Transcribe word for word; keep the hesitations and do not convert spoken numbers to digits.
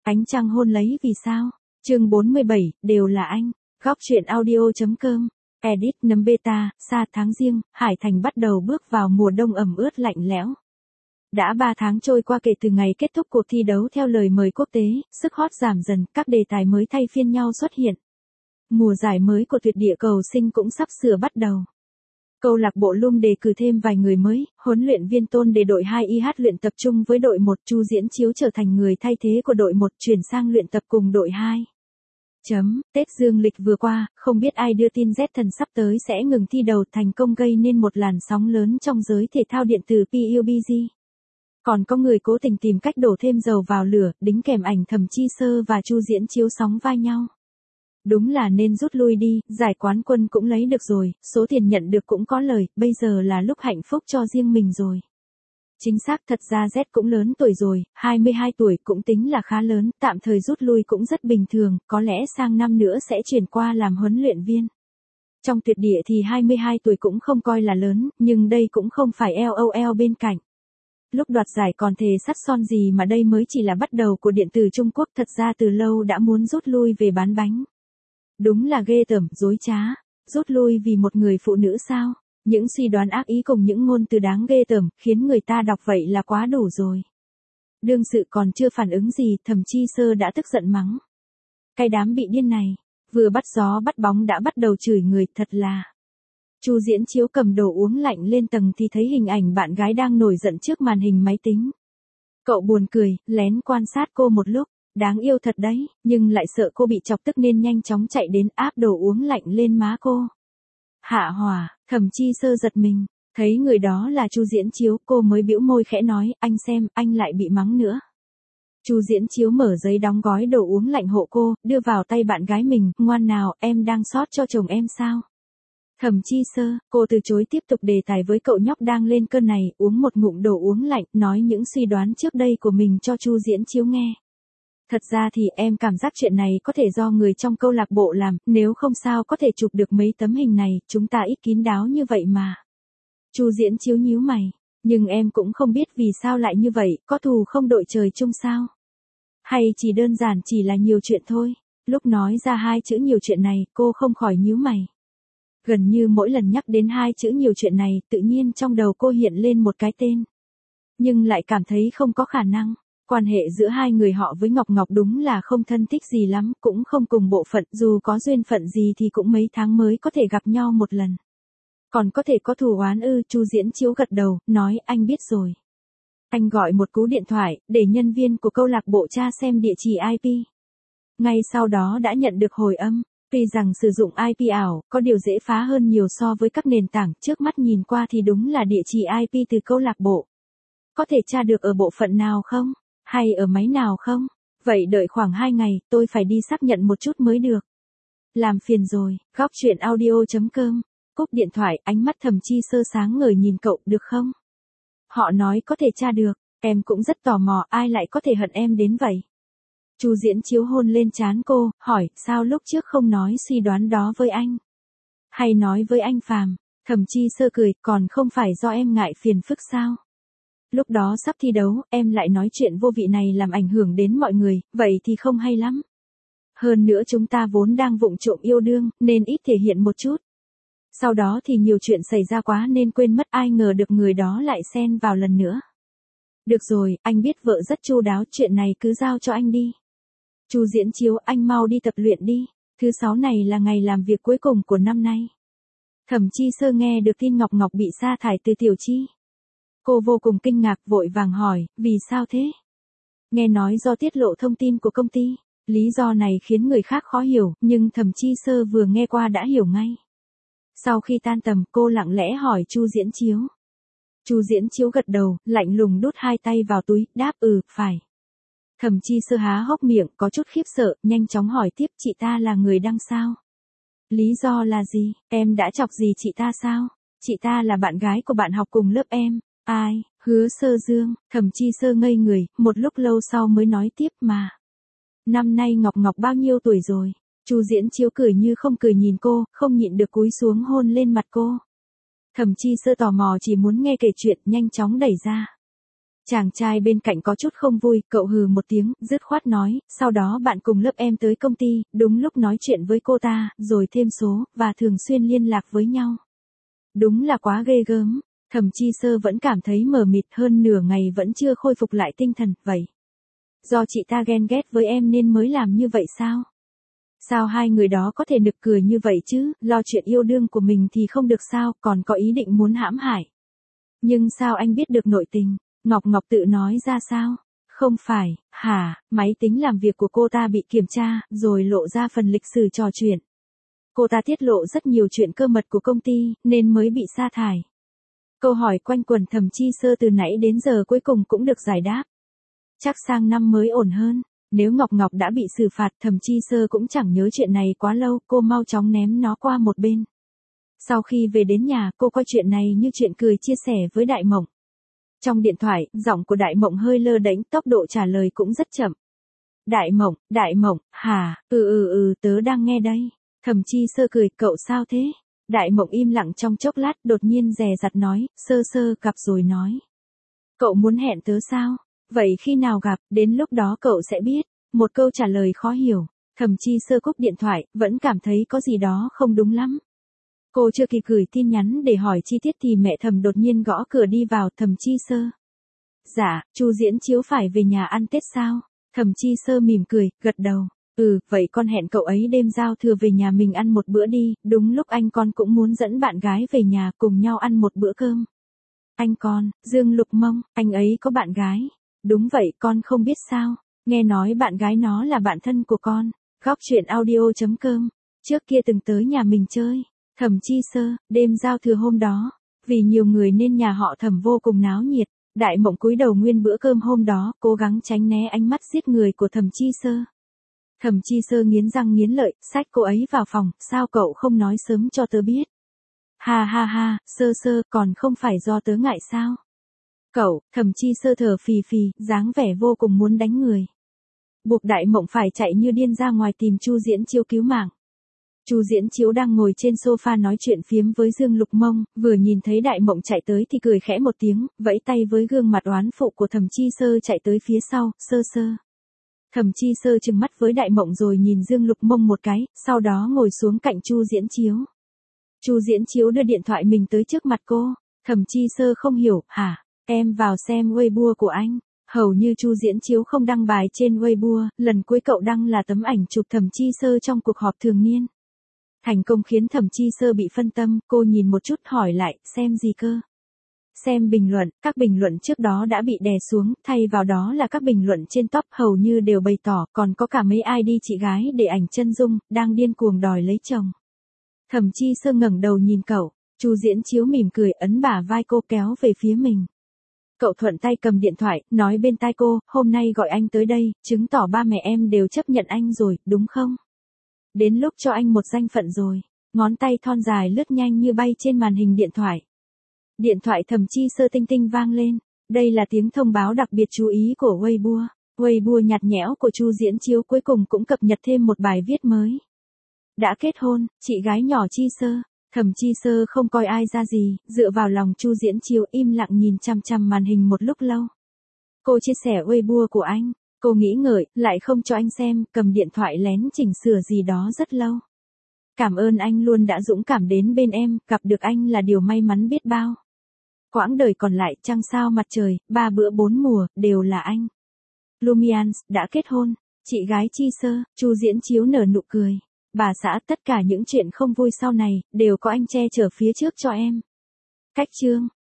Ánh trăng hôn lấy vì sao? Chương bốn mươi bảy, đều là anh. Góc truyện audio.com. Edit nấm beta, xa tháng riêng, Hải Thành bắt đầu bước vào mùa đông ẩm ướt lạnh lẽo. Đã ba tháng trôi qua kể từ ngày kết thúc cuộc thi đấu theo lời mời quốc tế, sức hot giảm dần, các đề tài mới thay phiên nhau xuất hiện. Mùa giải mới của tuyệt địa cầu sinh cũng sắp sửa bắt đầu. Câu lạc bộ Lum đề cử thêm vài người mới, huấn luyện viên Tôn để đội hai i hát luyện tập trung với đội một, Chu Diễn Chiếu trở thành người thay thế của đội một chuyển sang luyện tập cùng đội hai. Chấm, Tết dương lịch vừa qua, không biết ai đưa tin Z Thần sắp tới sẽ ngừng thi đấu thành công gây nên một làn sóng lớn trong giới thể thao điện tử pê u bê giê. Còn có người cố tình tìm cách đổ thêm dầu vào lửa, đính kèm ảnh Thẩm Chi Sơ và Chu Diễn Chiếu sóng vai nhau. Đúng là nên rút lui đi, giải quán quân cũng lấy được rồi, số tiền nhận được cũng có lời, bây giờ là lúc hạnh phúc cho riêng mình rồi. Chính xác, thật ra Z cũng lớn tuổi rồi, hai mươi hai tuổi cũng tính là khá lớn, tạm thời rút lui cũng rất bình thường, có lẽ sang năm nữa sẽ chuyển qua làm huấn luyện viên. Trong tuyệt địa thì hai mươi hai tuổi cũng không coi là lớn, nhưng đây cũng không phải LOL bên cạnh. Lúc đoạt giải còn thề sắt son gì mà đây mới chỉ là bắt đầu của điện tử Trung Quốc, thật ra từ lâu đã muốn rút lui về bán bánh. Đúng là ghê tởm, dối trá. Rút lui vì một người phụ nữ sao? Những suy đoán ác ý cùng những ngôn từ đáng ghê tởm, khiến người ta đọc vậy là quá đủ rồi. Đương sự còn chưa phản ứng gì, Thẩm Chi Sơ đã tức giận mắng. Cái đám bị điên này, vừa bắt gió bắt bóng đã bắt đầu chửi người, thật là. Chu Diễn Chiếu cầm đồ uống lạnh lên tầng thì thấy hình ảnh bạn gái đang nổi giận trước màn hình máy tính. Cậu buồn cười, lén quan sát cô một lúc. Đáng yêu thật đấy, nhưng lại sợ cô bị chọc tức nên nhanh chóng chạy đến áp đồ uống lạnh lên má cô. Hạ hỏa, Thẩm Chi Sơ giật mình, thấy người đó là Chu Diễn Chiếu, cô mới bĩu môi khẽ nói, anh xem, anh lại bị mắng nữa. Chu Diễn Chiếu mở giấy đóng gói đồ uống lạnh hộ cô, đưa vào tay bạn gái mình, ngoan nào, em đang sót cho chồng em sao? Thẩm Chi Sơ, cô từ chối tiếp tục đề tài với cậu nhóc đang lên cơn này, uống một ngụm đồ uống lạnh, nói những suy đoán trước đây của mình cho Chu Diễn Chiếu nghe. Thật ra thì em cảm giác chuyện này có thể do người trong câu lạc bộ làm, nếu không sao có thể chụp được mấy tấm hình này, chúng ta ít kín đáo như vậy mà. Chu Diễn Chiếu nhíu mày, nhưng em cũng không biết vì sao lại như vậy, có thù không đội trời chung sao? Hay chỉ đơn giản chỉ là nhiều chuyện thôi? Lúc nói ra hai chữ nhiều chuyện này, cô không khỏi nhíu mày. Gần như mỗi lần nhắc đến hai chữ nhiều chuyện này, tự nhiên trong đầu cô hiện lên một cái tên. Nhưng lại cảm thấy không có khả năng. Quan hệ giữa hai người họ với Ngọc Ngọc đúng là không thân thích gì lắm, cũng không cùng bộ phận, dù có duyên phận gì thì cũng mấy tháng mới có thể gặp nhau một lần. Còn có thể có thù oán ư? Chu Diễn Chiếu gật đầu, nói anh biết rồi. Anh gọi một cú điện thoại, để nhân viên của câu lạc bộ tra xem địa chỉ i pê. Ngay sau đó đã nhận được hồi âm, tuy rằng sử dụng i pê ảo, có điều dễ phá hơn nhiều so với các nền tảng, trước mắt nhìn qua thì đúng là địa chỉ i pê từ câu lạc bộ. Có thể tra được ở bộ phận nào không? Hay ở máy nào không? Vậy đợi khoảng hai ngày, tôi phải đi xác nhận một chút mới được. Làm phiền rồi, góc truyện audio.com. Cúp điện thoại, ánh mắt Thẩm Chi Sơ sáng ngời nhìn cậu, được không? Họ nói có thể tra được, em cũng rất tò mò, ai lại có thể hận em đến vậy? Chu Diễn Chiếu hôn lên trán cô, hỏi, sao lúc trước không nói suy đoán đó với anh? Hay nói với anh Phàm? Thẩm Chi Sơ cười, còn không phải do em ngại phiền phức sao? Lúc đó sắp thi đấu, em lại nói chuyện vô vị này làm ảnh hưởng đến mọi người, vậy thì không hay lắm. Hơn nữa chúng ta vốn đang vụng trộm yêu đương, nên ít thể hiện một chút. Sau đó thì nhiều chuyện xảy ra quá nên quên mất, ai ngờ được người đó lại xen vào lần nữa. Được rồi, anh biết vợ rất chu đáo, chuyện này cứ giao cho anh đi. Chu Diễn Chiếu, anh mau đi tập luyện đi, thứ sáu này là ngày làm việc cuối cùng của năm nay. Thẩm Chi Sơ nghe được tin Ngọc Ngọc bị sa thải từ Tiểu Chi. Cô vô cùng kinh ngạc, vội vàng hỏi, vì sao thế? Nghe nói do tiết lộ thông tin của công ty, lý do này khiến người khác khó hiểu, nhưng Thẩm Chi Sơ vừa nghe qua đã hiểu ngay. Sau khi tan tầm, cô lặng lẽ hỏi Chu Diễn Chiếu. Chu Diễn Chiếu gật đầu, lạnh lùng đút hai tay vào túi, đáp ừ, phải. Thẩm Chi Sơ há hốc miệng, có chút khiếp sợ, nhanh chóng hỏi tiếp, chị ta là người đăng sao? Lý do là gì? Em đã chọc gì chị ta sao? Chị ta là bạn gái của bạn học cùng lớp em. Ai? Hứa Sơ Dương. Thẩm Chi Sơ ngây người, một lúc lâu sau mới nói tiếp, mà. Năm nay Ngọc Ngọc bao nhiêu tuổi rồi? Chu Diễn Chiếu cười như không cười nhìn cô, không nhịn được cúi xuống hôn lên mặt cô. Thẩm Chi Sơ tò mò chỉ muốn nghe kể chuyện, nhanh chóng đẩy ra. Chàng trai bên cạnh có chút không vui, cậu hừ một tiếng, dứt khoát nói, sau đó bạn cùng lớp em tới công ty, đúng lúc nói chuyện với cô ta, rồi thêm số, và thường xuyên liên lạc với nhau. Đúng là quá ghê gớm. Thẩm Chi Sơ vẫn cảm thấy mờ mịt, hơn nửa ngày vẫn chưa khôi phục lại tinh thần, vậy. Do chị ta ghen ghét với em nên mới làm như vậy sao? Sao hai người đó có thể nực cười như vậy chứ, lo chuyện yêu đương của mình thì không được sao, còn có ý định muốn hãm hại. Nhưng sao anh biết được nội tình? Ngọc Ngọc tự nói ra sao? Không phải, hả, máy tính làm việc của cô ta bị kiểm tra, rồi lộ ra phần lịch sử trò chuyện. Cô ta tiết lộ rất nhiều chuyện cơ mật của công ty, nên mới bị sa thải. Câu hỏi quanh quẩn Thẩm Chi Sơ từ nãy đến giờ cuối cùng cũng được giải đáp. Chắc sang năm mới ổn hơn. Nếu Ngọc Ngọc đã bị xử phạt, Thẩm Chi Sơ cũng chẳng nhớ chuyện này quá lâu, cô mau chóng ném nó qua một bên. Sau khi về đến nhà, cô coi chuyện này như chuyện cười chia sẻ với Đại Mộng. Trong điện thoại, giọng của Đại Mộng hơi lơ đễnh, tốc độ trả lời cũng rất chậm. Đại Mộng, Đại Mộng, hả, ừ ừ ừ, tớ đang nghe đây. Thẩm Chi Sơ cười, cậu sao thế? Đại Mộng im lặng trong chốc lát, đột nhiên dè dặt nói, Sơ Sơ gặp rồi nói. Cậu muốn hẹn tớ sao? Vậy khi nào gặp, đến lúc đó cậu sẽ biết. Một câu trả lời khó hiểu. Thẩm Chi Sơ cúp điện thoại, vẫn cảm thấy có gì đó không đúng lắm. Cô chưa kịp gửi tin nhắn để hỏi chi tiết thì mẹ Thẩm đột nhiên gõ cửa đi vào. Thẩm Chi Sơ. Dạ, Chu Diễn Chiếu phải về nhà ăn Tết sao? Thẩm Chi Sơ mỉm cười, gật đầu. Ừ, vậy con hẹn cậu ấy đêm giao thừa về nhà mình ăn một bữa đi, đúng lúc anh con cũng muốn dẫn bạn gái về nhà cùng nhau ăn một bữa cơm. Anh con, Dương Lục Mông, anh ấy có bạn gái. Đúng vậy, con không biết sao, nghe nói bạn gái nó là bạn thân của con. Góc truyện audio chấm com, trước kia từng tới nhà mình chơi. Thẩm Chi Sơ, đêm giao thừa hôm đó, vì nhiều người nên nhà họ Thẩm vô cùng náo nhiệt. Đại Mộng cúi đầu nguyên bữa cơm hôm đó, cố gắng tránh né ánh mắt giết người của Thẩm Chi Sơ. Thẩm Chi Sơ nghiến răng nghiến lợi, xách cô ấy vào phòng, sao cậu không nói sớm cho tớ biết? Ha ha ha, Sơ Sơ, còn không phải do tớ ngại sao? Cậu, Thẩm Chi Sơ thở phì phì, dáng vẻ vô cùng muốn đánh người. Buộc Đại Mộng phải chạy như điên ra ngoài tìm Chu Diễn Chiếu cứu mạng. Chu Diễn Chiếu đang ngồi trên sofa nói chuyện phiếm với Dương Lục Mông, vừa nhìn thấy Đại Mộng chạy tới thì cười khẽ một tiếng, vẫy tay với gương mặt oán phụ của Thẩm Chi Sơ chạy tới phía sau, Sơ Sơ. Thẩm Chi Sơ trừng mắt với Đại Mộng rồi nhìn Dương Lục Mông một cái, sau đó ngồi xuống cạnh Chu Diễn Chiếu. Chu Diễn Chiếu đưa điện thoại mình tới trước mặt cô. Thẩm Chi Sơ không hiểu, hả? Em vào xem Weibo của anh. Hầu như Chu Diễn Chiếu không đăng bài trên Weibo, lần cuối cậu đăng là tấm ảnh chụp Thẩm Chi Sơ trong cuộc họp thường niên. Thành công khiến Thẩm Chi Sơ bị phân tâm, cô nhìn một chút hỏi lại, xem gì cơ? Xem bình luận, các bình luận trước đó đã bị đè xuống, thay vào đó là các bình luận trên top hầu như đều bày tỏ, còn có cả mấy i đê chị gái để ảnh chân dung, đang điên cuồng đòi lấy chồng. Thẩm Chi Sơ ngẩng đầu nhìn cậu, Chu Diễn Chiếu mỉm cười ấn bả vai cô kéo về phía mình. Cậu thuận tay cầm điện thoại, nói bên tai cô, hôm nay gọi anh tới đây, chứng tỏ ba mẹ em đều chấp nhận anh rồi, đúng không? Đến lúc cho anh một danh phận rồi. Ngón tay thon dài lướt nhanh như bay trên màn hình điện thoại. Điện thoại Thẩm Chi Sơ tinh tinh vang lên. Đây là tiếng thông báo đặc biệt chú ý của Weibo. Weibo nhạt nhẽo của Chu Diễn Chiếu cuối cùng cũng cập nhật thêm một bài viết mới. Đã kết hôn, chị gái nhỏ Chi Sơ. Thẩm Chi Sơ không coi ai ra gì, dựa vào lòng Chu Diễn Chiếu im lặng nhìn chằm chằm màn hình một lúc lâu. Cô chia sẻ Weibo của anh. Cô nghĩ ngợi, lại không cho anh xem, cầm điện thoại lén chỉnh sửa gì đó rất lâu. Cảm ơn anh luôn đã dũng cảm đến bên em, gặp được anh là điều may mắn biết bao. Quãng đời còn lại, trăng sao mặt trời, ba bữa bốn mùa, đều là anh. Lumians, đã kết hôn, chị gái Chi Sơ, Chu Diễn Chiếu nở nụ cười. Bà xã, tất cả những chuyện không vui sau này, đều có anh che chở phía trước cho em. Cách chương.